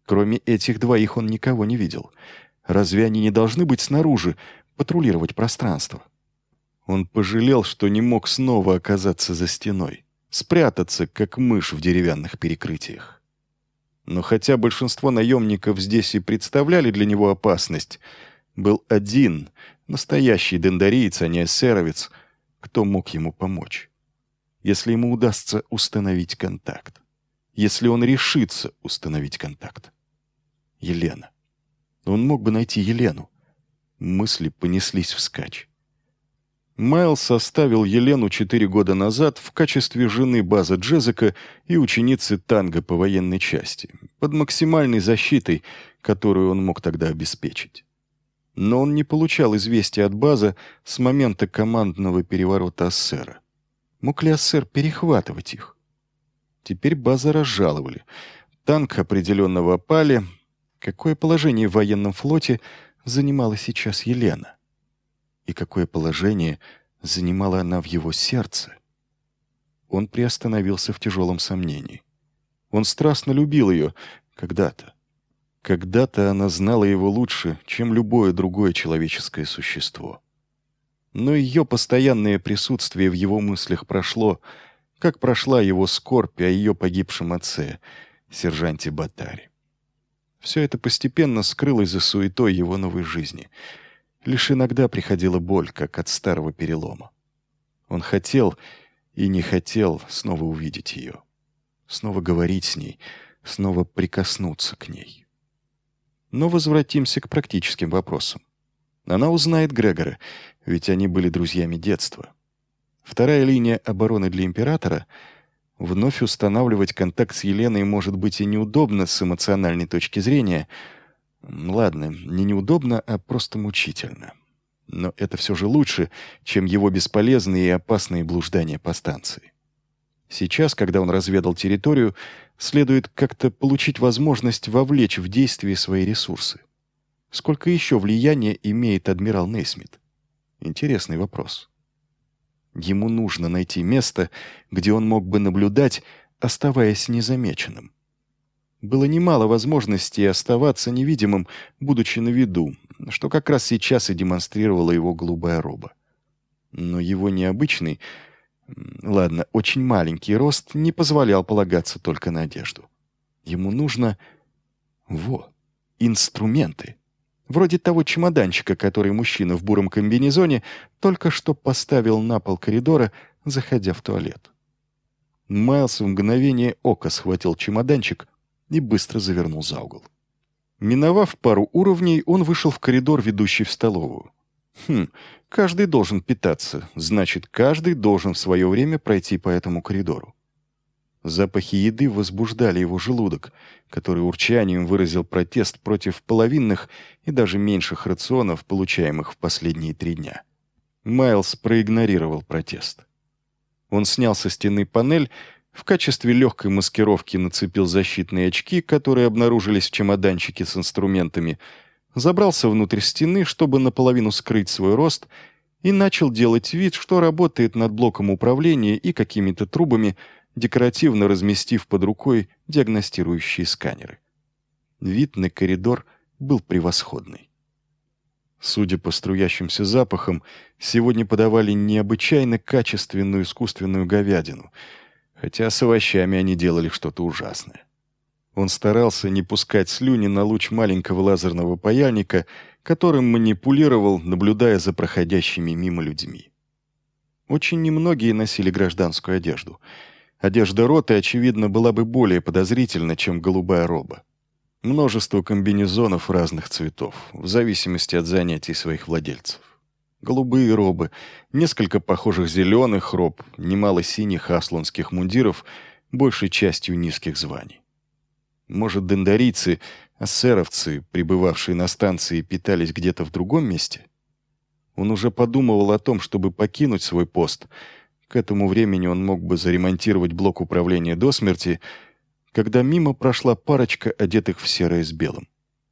Кроме этих двоих он никого не видел. Разве они не должны быть снаружи, патрулировать пространство? Он пожалел, что не мог снова оказаться за стеной, спрятаться, как мышь в деревянных перекрытиях. Но хотя большинство наемников здесь и представляли для него опасность, был один, настоящий дендариец, а не эсеровец, кто мог ему помочь. Если ему удастся установить контакт. Если он решится установить контакт. Елена. Он мог бы найти Елену. Мысли понеслись вскачь. Майлз оставил Елену 4 года назад в качестве жены База Джезека и ученицы танго по военной части, под максимальной защитой, которую он мог тогда обеспечить. Но он не получал известия от База с момента командного переворота Ассера. Мог ли Ассер перехватывать их? Теперь База разжаловали. Танк определенно в опале. Какое положение в военном флоте занимала сейчас Елена? И какое положение занимала она в его сердце? Он приостановился в тяжелом сомнении. Он страстно любил ее когда-то. Когда-то она знала его лучше, чем любое другое человеческое существо. Но ее постоянное присутствие в его мыслях прошло, как прошла его скорбь о ее погибшем отце, сержанте Батаре. Все это постепенно скрылось за суетой его новой жизни. Лишь иногда приходила боль, как от старого перелома. Он хотел и не хотел снова увидеть ее, снова говорить с ней, снова прикоснуться к ней. Но возвратимся к практическим вопросам. Она узнает Грегора, ведь они были друзьями детства. Вторая линия обороны для императора — вновь устанавливать контакт с Еленой может быть и неудобно с эмоциональной точки зрения. Ладно, не неудобно, а просто мучительно. Но это все же лучше, чем его бесполезные и опасные блуждания по станции. Сейчас, когда он разведал территорию, следует как-то получить возможность вовлечь в действие свои ресурсы. Сколько еще влияния имеет адмирал Нейсмит? Интересный вопрос. Ему нужно найти место, где он мог бы наблюдать, оставаясь незамеченным. Было немало возможностей оставаться невидимым, будучи на виду, что как раз сейчас и демонстрировала его голубая роба. Но его необычный, очень маленький рост не позволял полагаться только на одежду. Ему нужно... инструменты. Вроде того чемоданчика, который мужчина в буром комбинезоне только что поставил на пол коридора, заходя в туалет. Майлз в мгновение ока схватил чемоданчик и быстро завернул за угол. Миновав пару уровней, он вышел в коридор, ведущий в столовую. Каждый должен питаться, значит, каждый должен в свое время пройти по этому коридору. Запахи еды возбуждали его желудок, который урчанием выразил протест против половинных и даже меньших рационов, получаемых в последние 3 дня. Майлз проигнорировал протест. Он снял со стены панель, в качестве легкой маскировки нацепил защитные очки, которые обнаружились в чемоданчике с инструментами, забрался внутрь стены, чтобы наполовину скрыть свой рост, и начал делать вид, что работает над блоком управления и какими-то трубами, декоративно разместив под рукой диагностирующие сканеры. Вид на коридор был превосходный. Судя по струящимся запахам, сегодня подавали необычайно качественную искусственную говядину, хотя с овощами они делали что-то ужасное. Он старался не пускать слюни на луч маленького лазерного паяльника, которым манипулировал, наблюдая за проходящими мимо людьми. Очень немногие носили гражданскую одежду. Одежда роты, очевидно, была бы более подозрительна, чем голубая роба. Множество комбинезонов разных цветов, в зависимости от занятий своих владельцев. Голубые робы, несколько похожих зеленых роб, немало синих асланских мундиров, большей частью низких званий. Может, дендарийцы, ассеровцы, прибывавшие на станции, питались где-то в другом месте? Он уже подумывал о том, чтобы покинуть свой пост. К этому времени он мог бы заремонтировать блок управления до смерти, когда мимо прошла парочка, одетых в серое с белым.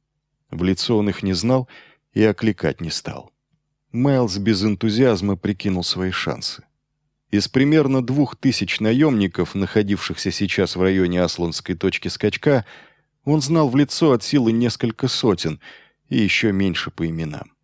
В лицо он их не знал и окликать не стал. Майлз без энтузиазма прикинул свои шансы. Из примерно 2000 наемников, находившихся сейчас в районе Асланской точки скачка, Он знал в лицо от силы несколько сотен, и еще меньше по именам.